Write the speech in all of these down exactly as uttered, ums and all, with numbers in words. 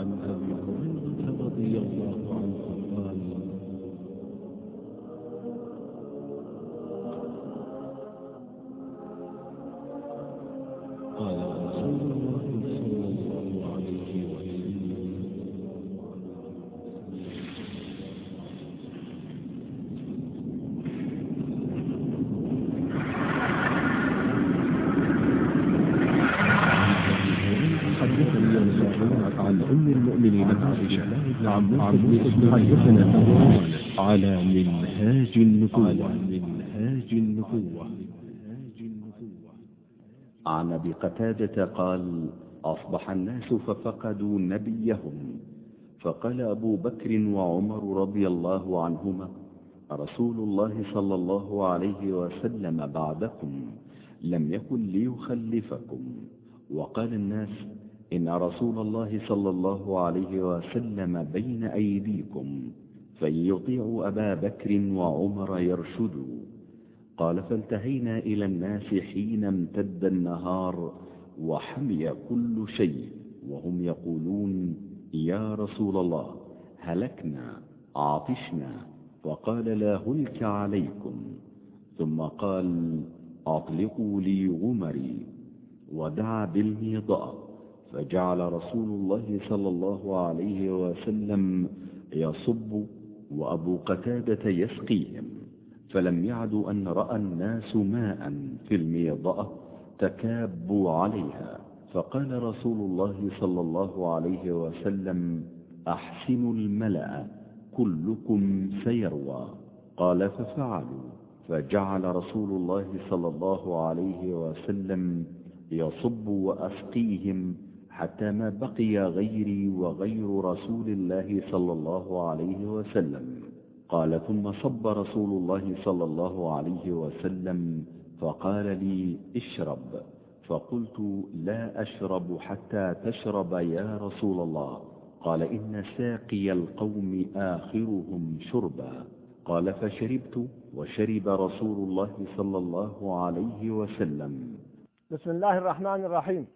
عن أبي هريرة رضي الله عنه قال قال رسول الله صلى الله عليه وسلم حدثني عن أم المؤمنين عائشة عن موسى حدثنا على منهاج النبوة منهاج النبوة عن أبي قتادة قال: أصبح الناس ففقدوا نبيهم، فقال أبو بكر وعمر رضي الله عنهما: رسول الله صلى الله عليه وسلم بعدكم لم يكن ليخلفكم. وقال الناس: إن رسول الله صلى الله عليه وسلم بين أيديكم، فإن يطيعوا أبا بكر وعمر يرشدوا. قال: فالتهينا إلى الناس حين امتد النهار وحمي كل شيء، وهم يقولون: يا رسول الله هلكنا عطشنا. فقال: لا هلك عليكم. ثم قال: أطلقوا لي غمري، ودعا بالميضأ، فجعل رسول الله صلى الله عليه وسلم يصب وأبو قتادة يسقيهم، فلم يعدوا أن رأى الناس ماء في الميضأ تكابوا عليها. فقال رسول الله صلى الله عليه وسلم: أحسنوا الملأ كلكم سيروى. قال: ففعلوا، فجعل رسول الله صلى الله عليه وسلم يصب وأسقيهم حتى ما بقي غيري وغير رسول الله صلى الله عليه وسلم. قال: ثم صب رسول الله صلى الله عليه وسلم فقال لي: اشرب. فقلت: لا أشرب حتى تشرب يا رسول الله. قال: إن ساقي القوم آخرهم شربا. قال: فشربت، وشرب رسول الله صلى الله عليه وسلم. بسم الله الرحمن الرحيم.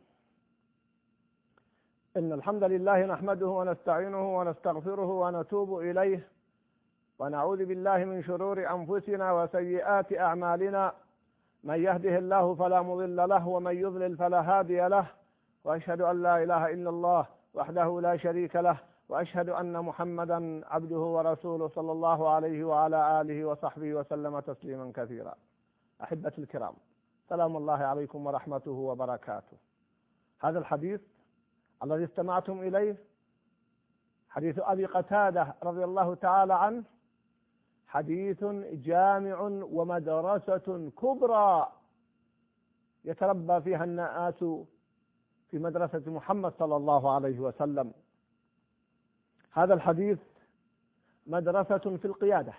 إن الحمد لله نحمده ونستعينه ونستغفره ونتوب إليه، ونعوذ بالله من شرور أنفسنا وسيئات أعمالنا. من يهده الله فلا مضل له، ومن يضلل فلا هادي له. وأشهد أن لا إله إلا الله وحده لا شريك له، وأشهد أن محمدا عبده ورسوله صلى الله عليه وعلى آله وصحبه وسلم تسليما كثيرا. أحبتي الكرام، سلام الله عليكم ورحمته وبركاته. هذا الحديث الذي استمعتم إليه حديث أبي قتادة رضي الله تعالى عنه، حديث جامع ومدرسة كبرى يتربى فيها الناس في مدرسة محمد صلى الله عليه وسلم. هذا الحديث مدرسة في القيادة،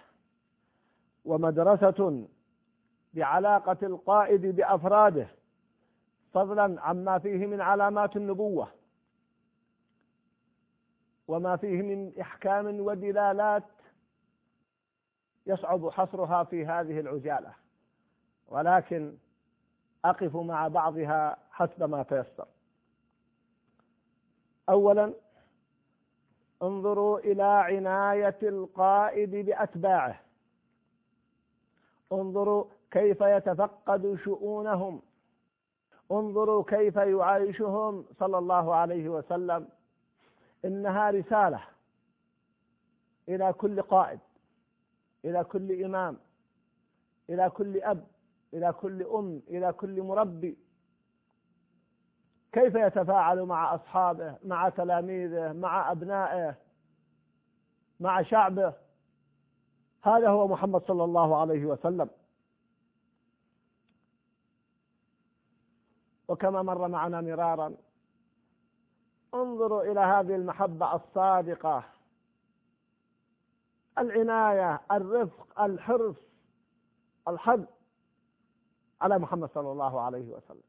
ومدرسة بعلاقة القائد بأفراده، فضلا عما فيه من علامات النبوة وما فيه من إحكام ودلالات يصعب حصرها في هذه العجالة، ولكن أقف مع بعضها حسب ما تيسر. أولا، انظروا إلى عناية القائد بأتباعه، انظروا كيف يتفقد شؤونهم، انظروا كيف يعايشهم صلى الله عليه وسلم. إنها رسالة إلى كل قائد، إلى كل إمام، إلى كل أب، إلى كل أم، إلى كل مربي، كيف يتفاعل مع أصحابه، مع تلاميذه، مع أبنائه، مع شعبه. هذا هو محمد صلى الله عليه وسلم. وكما مر معنا مرارا، انظروا إلى هذه المحبة الصادقة، العناية، الرفق، الحرص، الحب على محمد صلى الله عليه وسلم.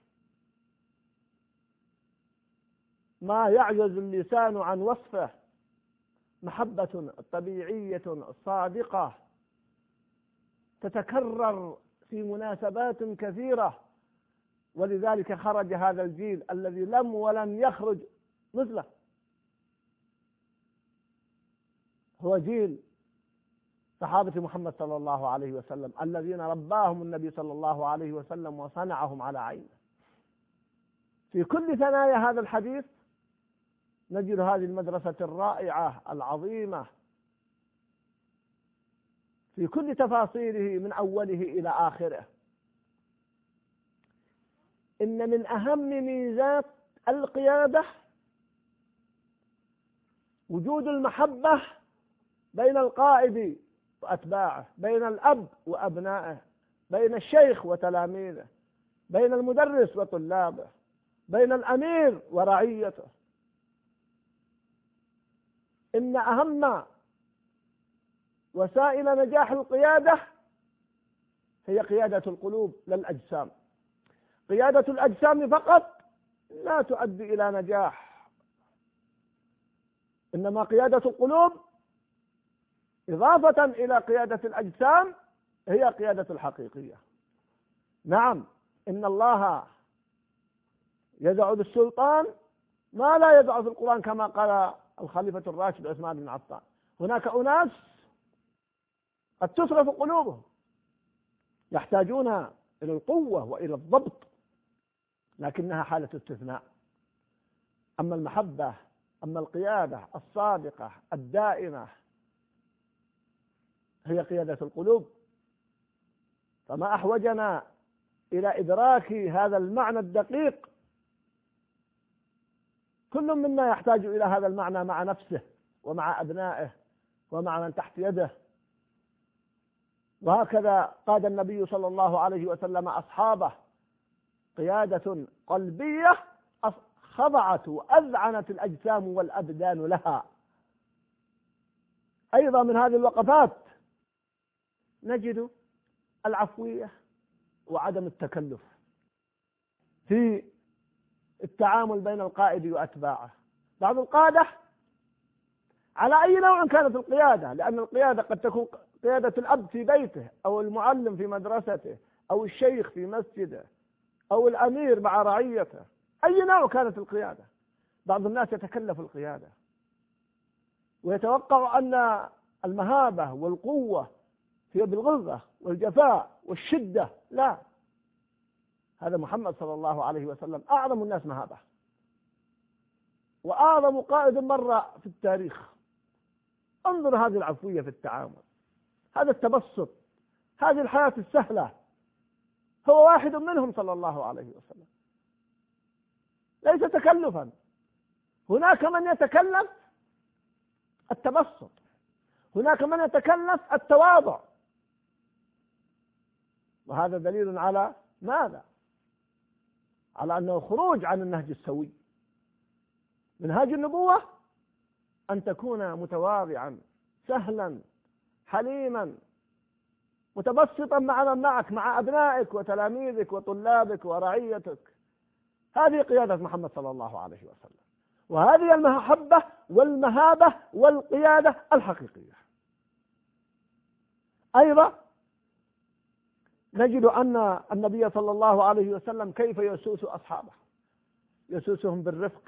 ما يعجز اللسان عن وصفه، محبة طبيعية صادقة تتكرر في مناسبات كثيرة، ولذلك خرج هذا الجيل الذي لم ولن يخرج مثله. هو جيل صحابة محمد صلى الله عليه وسلم الذين رباهم النبي صلى الله عليه وسلم وصنعهم على عينه. في كل ثنايا هذا الحديث نجد هذه المدرسة الرائعة العظيمة في كل تفاصيله من أوله إلى آخره. إن من أهم ميزات القيادة وجود المحبة بين القائد وأتباعه، بين الأب وأبنائه، بين الشيخ وتلاميذه، بين المدرس وطلابه، بين الأمير ورعيته. إن أهم وسائل نجاح القيادة هي قيادة القلوب لا الأجسام. قيادة الأجسام فقط لا تؤدي إلى نجاح، إنما قيادة القلوب إضافة إلى قيادة الأجسام هي قيادة الحقيقية. نعم، إن الله يدعو بالسلطان ما لا يدعو في القرآن كما قال الخليفة الراشد عثمان بن عفان. هناك أناس قد تصرف قلوبهم يحتاجون إلى القوة وإلى الضبط، لكنها حالة استثناء. أما المحبة، أما القيادة الصادقة الدائمة هي قيادة القلوب. فما أحوجنا إلى إدراك هذا المعنى الدقيق. كل منا يحتاج إلى هذا المعنى مع نفسه ومع أبنائه ومع من تحت يده. وهكذا قاد النبي صلى الله عليه وسلم أصحابه قيادة قلبية خضعت وأذعنت الأجسام والأبدان لها. أيضا من هذه الوقفات نجد العفوية وعدم التكلف في التعامل بين القائد وأتباعه. بعض القادة على أي نوع كانت القيادة، لأن القيادة قد تكون قيادة الأب في بيته، أو المعلم في مدرسته، أو الشيخ في مسجده، أو الأمير مع رعيته، أي نوع كانت القيادة. بعض الناس يتكلف القيادة ويتوقع أن المهابة والقوة هي بالغلظة والجفاء والشدة. لا، هذا محمد صلى الله عليه وسلم أعظم الناس مهابة وأعظم قائد مر في التاريخ. انظر هذه العفوية في التعامل، هذا التبسط، هذه الحياة السهلة. هو واحد منهم صلى الله عليه وسلم، ليس تكلفا. هناك من يتكلف التبسط، هناك من يتكلف التواضع، وهذا دليل على ماذا؟ على أنه خروج عن النهج السوي. منهاج النبوة أن تكون متواضعا سهلا حليما متبسطا مع من معك، مع أبنائك وتلاميذك وطلابك ورعيتك. هذه قيادة محمد صلى الله عليه وسلم، وهذه المحبة والمهابة والقيادة الحقيقية. أيضا نجد أن النبي صلى الله عليه وسلم كيف يسوس أصحابه، يسوسهم بالرفق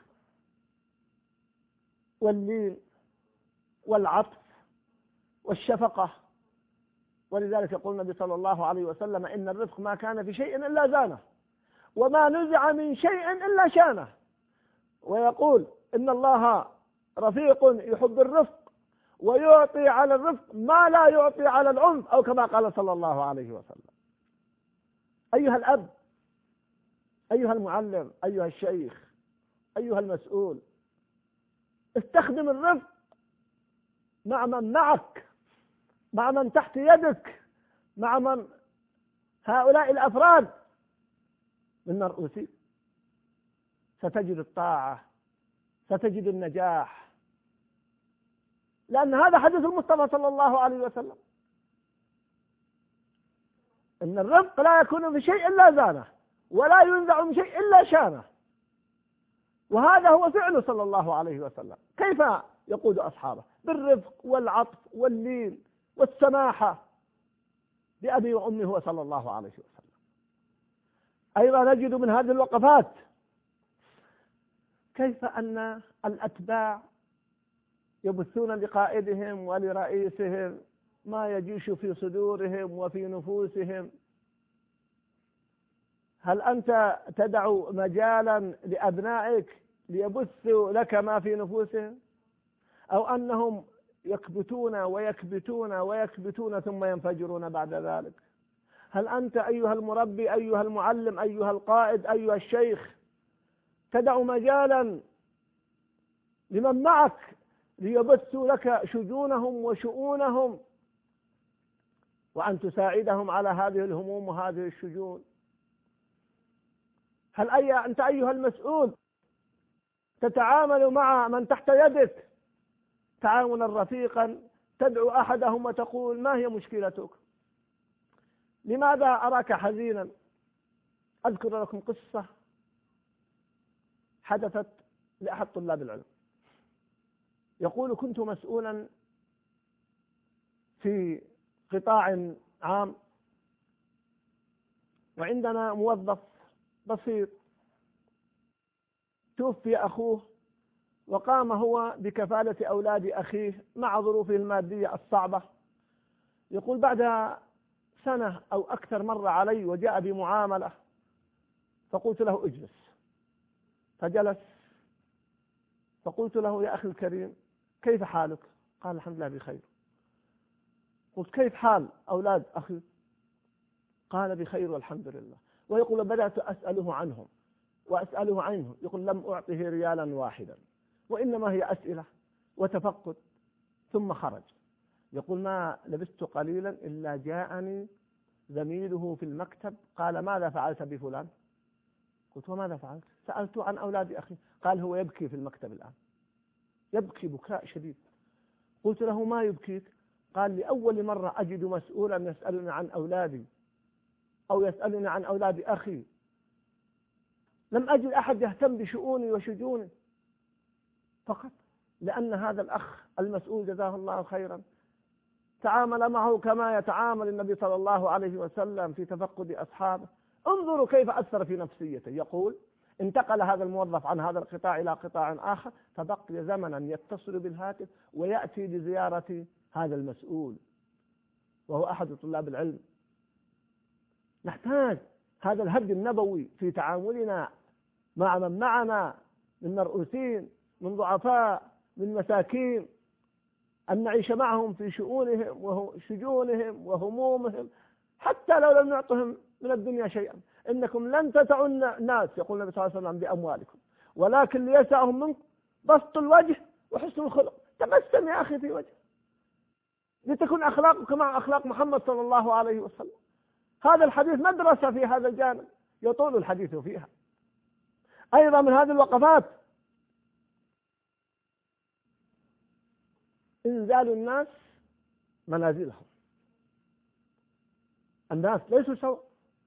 واللين والعطف والشفقة. ولذلك يقول النبي صلى الله عليه وسلم: إن الرفق ما كان في شيء إلا زانه، وما نزع من شيء إلا شانه. ويقول: إن الله رفيق يحب الرفق ويعطي على الرفق ما لا يعطي على العنف، أو كما قال صلى الله عليه وسلم. أيها الأب، أيها المعلم، أيها الشيخ، أيها المسؤول، استخدم الرفق مع من معك، مع من تحت يدك، مع من هؤلاء الأفراد من مرؤوسين. ستجد الطاعة، ستجد النجاح، لأن هذا حديث المصطفى صلى الله عليه وسلم. إن الرفق لا يكون في شيء إلا زانه، ولا ينزع من شيء إلا شانه. وهذا هو فعله صلى الله عليه وسلم. كيف يقود أصحابه؟ بالرفق والعطف واللين والسماحة بأبي وأمي هو صلى الله عليه وسلم. أيضا نجد من هذه الوقفات كيف أن الأتباع يبثون لقائدهم ولرئيسهم ما يجيش في صدورهم وفي نفوسهم. هل أنت تدع مجالا لأبنائك ليبثوا لك ما في نفوسهم، أو أنهم يكبتون ويكبتون ويكبتون ثم ينفجرون بعد ذلك؟ هل أنت أيها المربي، أيها المعلم، أيها القائد، أيها الشيخ، تدع مجالا لمن معك ليبثوا لك شجونهم وشؤونهم، وأن تساعدهم على هذه الهموم وهذه الشجون؟ هل أي أنت أيها المسؤول تتعامل مع من تحت يدك تعاملا رفيقا، تدعو أحدهم وتقول ما هي مشكلتك؟ لماذا أراك حزينا؟ أذكر لكم قصة حدثت لأحد طلاب العلم. يقول كنت مسؤولا في قطاع عام، وعندنا موظف بسيط توفي أخوه، وقام هو بكفالة أولاد أخيه مع ظروفه المادية الصعبة. يقول بعد سنة أو أكثر مر علي وجاء بمعاملة، فقلت له اجلس، فجلس، فقلت له يا أخي الكريم كيف حالك؟ قال الحمد لله بخير. قلت كيف حال أولاد أخي؟ قال بخير والحمد لله. ويقول بدأت أسأله عنهم وأسأله عنهم، يقول لم أعطه ريالا واحدا، وإنما هي أسئلة وتفقد. ثم خرج. يقول ما لبثت قليلا إلا جاءني زميله في المكتب قال ماذا فعلت بفلان؟ قلت وماذا فعلت؟ سألته عن أولاد أخي. قال هو يبكي في المكتب الآن، يبكي بكاء شديد. قلت له ما يبكيك؟ قال لأول مرة أجد مسؤولا يسألني عن أولادي أو يسألني عن أولاد أخي، لم أجد أحد يهتم بشؤوني وشجوني، فقط لأن هذا الأخ المسؤول جزاه الله خيرا تعامل معه كما يتعامل النبي صلى الله عليه وسلم في تفقد أصحابه. انظروا كيف أثر في نفسيته. يقول انتقل هذا الموظف عن هذا القطاع إلى قطاع آخر، فبقي زمنا يتصل بالهاتف ويأتي لزيارة هذا المسؤول وهو أحد طلاب العلم. نحتاج هذا الهدي النبوي في تعاملنا مع من معنا من مرؤوسين، من ضعفاء، من مساكين، أن نعيش معهم في شؤونهم وشجونهم وهمومهم، حتى لو لم نعطهم من الدنيا شيئا. إنكم لن تسعوا الناس، يقول النبي صلى الله عليه وسلم، بأموالكم، ولكن ليسعهم منكم بسط الوجه وحسن الخلق. تبسم يا أخي في وجه، لتكن أخلاقك مع أخلاق محمد صلى الله عليه وسلم. هذا الحديث مدرسة في هذا الجانب يطول الحديث فيها. أيضا من هذه الوقفات إنزال الناس منازلهم. الناس ليسوا سواء،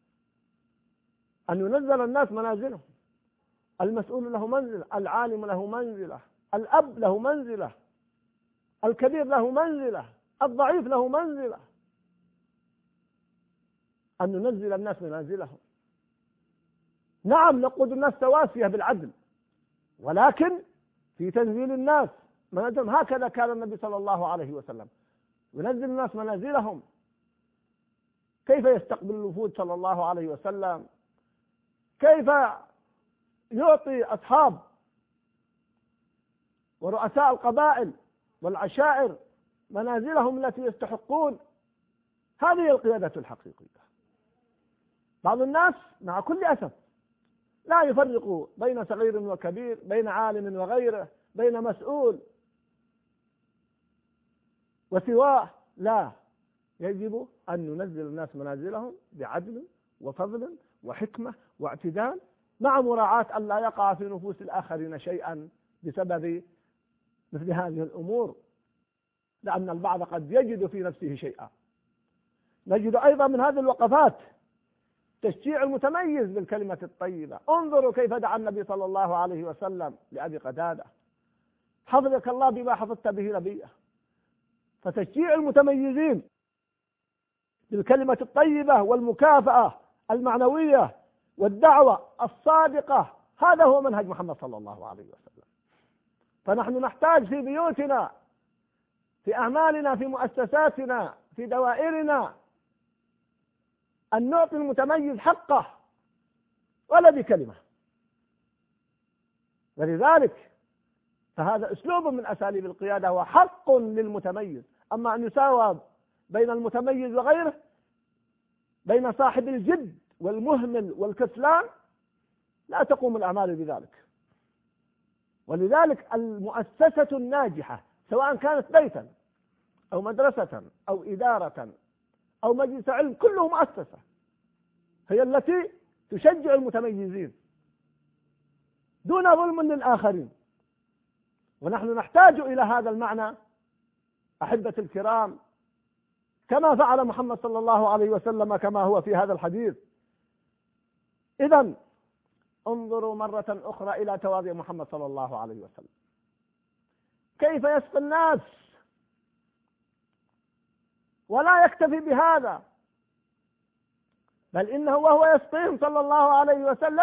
أن ينزل الناس منازلهم. المسؤول له منزلة، العالم له منزلة، الأب له منزلة، الكبير له منزلة، الضعيف له منزلة. أن ننزل الناس منازلهم. نعم نقود الناس تواسية بالعدل، ولكن في تنزيل الناس منازلهم. هكذا كان النبي صلى الله عليه وسلم ينزل الناس منازلهم. كيف يستقبل الوفود صلى الله عليه وسلم؟ كيف يعطي أصحاب ورؤساء القبائل والعشائر منازلهم التي يستحقون؟ هذه القيادة الحقيقية. بعض الناس مع كل أسف لا يفرق بين صغير وكبير، بين عالم وغيره، بين مسؤول وسواه. لا، يجب أن ننزل الناس منازلهم بعدل وفضل وحكمة واعتدال، مع مراعاة أن لا يقع في نفوس الآخرين شيئا بسبب مثل هذه الأمور، لأن البعض قد يجد في نفسه شيئا. نجد أيضا من هذه الوقفات تشجيع المتميز بالكلمة الطيبة. انظروا كيف دعا النبي صلى الله عليه وسلم لأبي قتادة: حفظك الله بما حفظت به نبيه. فتشجيع المتميزين بالكلمة الطيبة والمكافأة المعنوية والدعوة الصادقة، هذا هو منهج محمد صلى الله عليه وسلم. فنحن نحتاج في بيوتنا في أعمالنا، في مؤسساتنا، في دوائرنا، أن نعطي المتميز حقه ولا بكلمة. ولذلك فهذا أسلوب من أساليب القيادة وحق للمتميز. أما أن يساوى بين المتميز وغيره، بين صاحب الجد والمهمل والكسلان، لا تقوم الأعمال بذلك. ولذلك المؤسسة الناجحة سواء كانت بيتا أو مدرسة أو إدارة أو مجلس علم، كله مؤسسة، هي التي تشجع المتميزين دون ظلم للآخرين. ونحن نحتاج إلى هذا المعنى أحبة الكرام، كما فعل محمد صلى الله عليه وسلم كما هو في هذا الحديث. إذن انظروا مرة أخرى إلى تواضع محمد صلى الله عليه وسلم، كيف يسقي الناس، ولا يكتفي بهذا، بل إنه وهو يسقيهم صلى الله عليه وسلم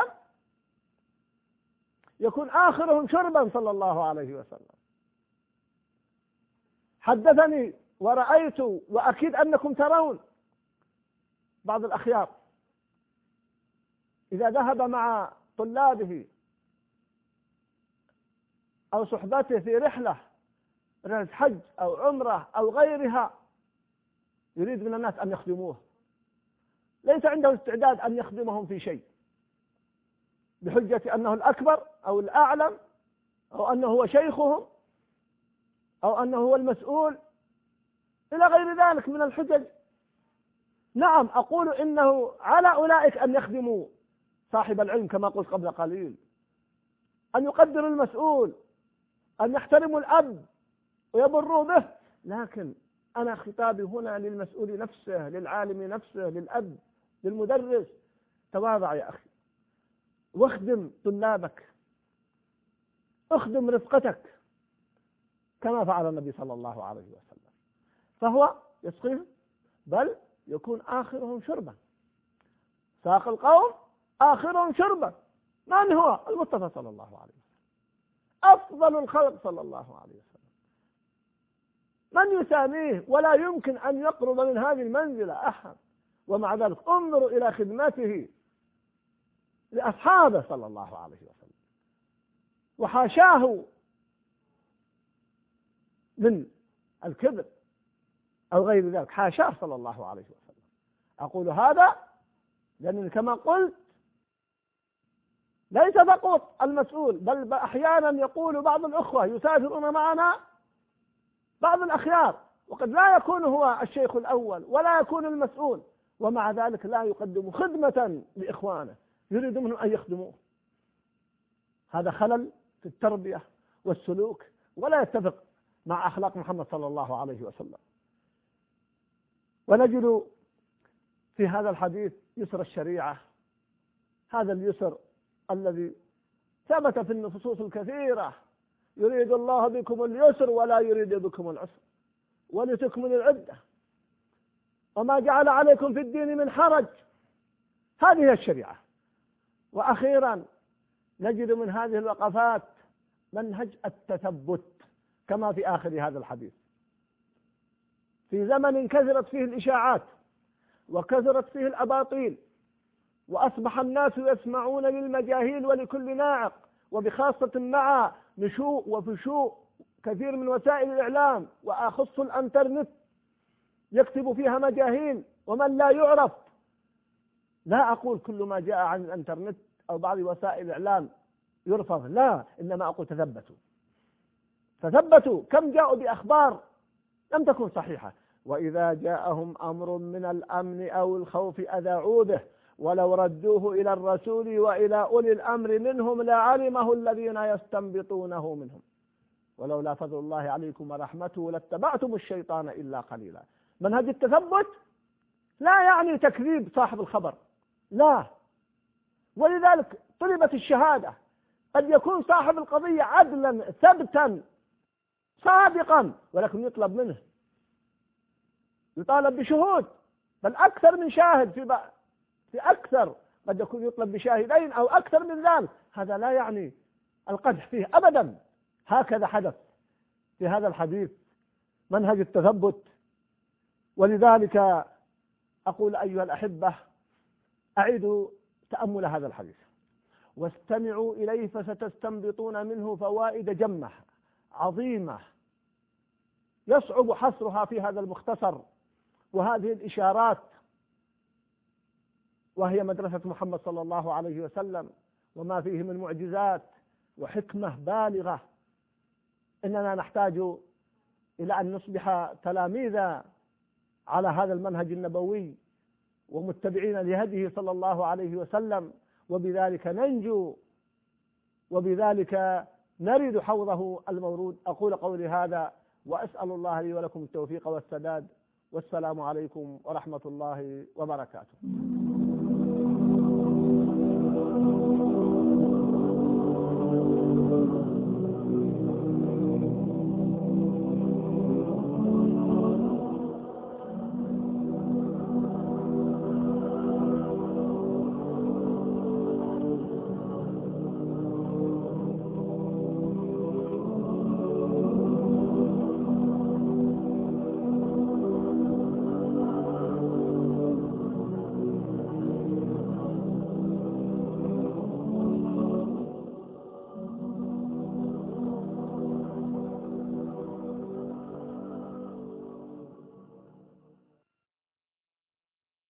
يكون آخرهم شربا صلى الله عليه وسلم. حدثني ورأيت وأكيد أنكم ترون بعض الأخيار إذا ذهب مع طلابه أو صحبته في رحلة رحلة حج أو عمرة أو غيرها، يريد من الناس أن يخدموه، ليس عنده استعداد أن يخدمهم في شيء، بحجة أنه الأكبر أو الأعلم أو أنه هو شيخهم أو أنه هو المسؤول إلى غير ذلك من الحجج. نعم، أقول إنه على أولئك أن يخدموا صاحب العلم كما قلت قبل قليل، أن يقدروا المسؤول، أن يحترموا الأب ويبروا به، لكن أنا خطابي هنا للمسؤول نفسه، للعالم نفسه، للأب، للمدرس. تواضع يا أخي، واخدم طلابك، اخدم رفقتك كما فعل النبي صلى الله عليه وسلم، فهو يسقيهم بل يكون آخرهم شربا. ساق القوم آخرهم شربا. من هو؟ المصطفى صلى الله عليه وسلم، أفضل الخلق صلى الله عليه وسلم، من يساميه؟ ولا يمكن أن يقرب من هذه المنزلة أحد. ومع ذلك انظروا إلى خدمته لأصحابه صلى الله عليه وسلم، وحاشاه من الكبر أو غير ذلك، حاشاه صلى الله عليه وسلم. أقول هذا لأن كما قلت ليس فقط المسؤول، بل أحيانا يقول بعض الأخوة يسافرون معنا بعض الأخيار وقد لا يكون هو الشيخ الأول ولا يكون المسؤول، ومع ذلك لا يقدم خدمة لإخوانه، يريد منهم أن يخدموه. هذا خلل في التربية والسلوك ولا يتفق مع أخلاق محمد صلى الله عليه وسلم. ونجد في هذا الحديث يسر الشريعة، هذا اليسر الذي ثبت في النصوص الكثيرة، يريد الله بكم اليسر ولا يريد بكم العسر ولتكملوا العدة وما جعل عليكم في الدين من حرج. هذه هي الشريعة. وأخيرا نجد من هذه الوقفات منهج التثبت كما في آخر هذا الحديث. في زمن كثرت فيه الإشاعات وكثرت فيه الأباطيل، وأصبح الناس يسمعون للمجاهيل ولكل ناعق، وبخاصة مع نشوء وفشوء كثير من وسائل الإعلام، وأخص الأنترنت يكتب فيها مجاهيل ومن لا يعرف. لا أقول كل ما جاء عن الأنترنت أو بعض وسائل الإعلام يرفض، لا، إنما أقول تثبتوا تثبتوا. كم جاءوا بأخبار لم تكن صحيحة، وإذا جاءهم أمر من الأمن أو الخوف أذاعوا به ولو ردوه إلى الرسول وإلى أولي الأمر منهم لعلمه الذين يستنبطونه منهم ولولا فضل الله عليكم ورحمته لاتبعتم الشيطان إلا قليلا. منهج التثبت لا يعني تكذيب صاحب الخبر، لا، ولذلك طلبت الشهادة. قد يكون صاحب القضية عدلا ثبتا صادقا، ولكن يطلب منه يطالب بشهود، بل أكثر من شاهد، في في أكثر قد يكون يطلب بشاهدين أو أكثر من ذلك. هذا لا يعني القدح فيه أبدا. هكذا حدث في هذا الحديث، منهج التثبت. ولذلك أقول أيها الأحبة أعيدوا تأمل هذا الحديث واستمعوا إليه فستستنبطون منه فوائد جمة عظيمة يصعب حصرها في هذا المختصر. وهذه الإشارات وهي مدرسة محمد صلى الله عليه وسلم وما فيه من معجزات وحكمة بالغة. إننا نحتاج إلى أن نصبح تلاميذا على هذا المنهج النبوي ومتبعين لهديه صلى الله عليه وسلم، وبذلك ننجو وبذلك نرد حوضه المورود. أقول قولي هذا وأسأل الله لي ولكم التوفيق والسداد، والسلام عليكم ورحمة الله وبركاته.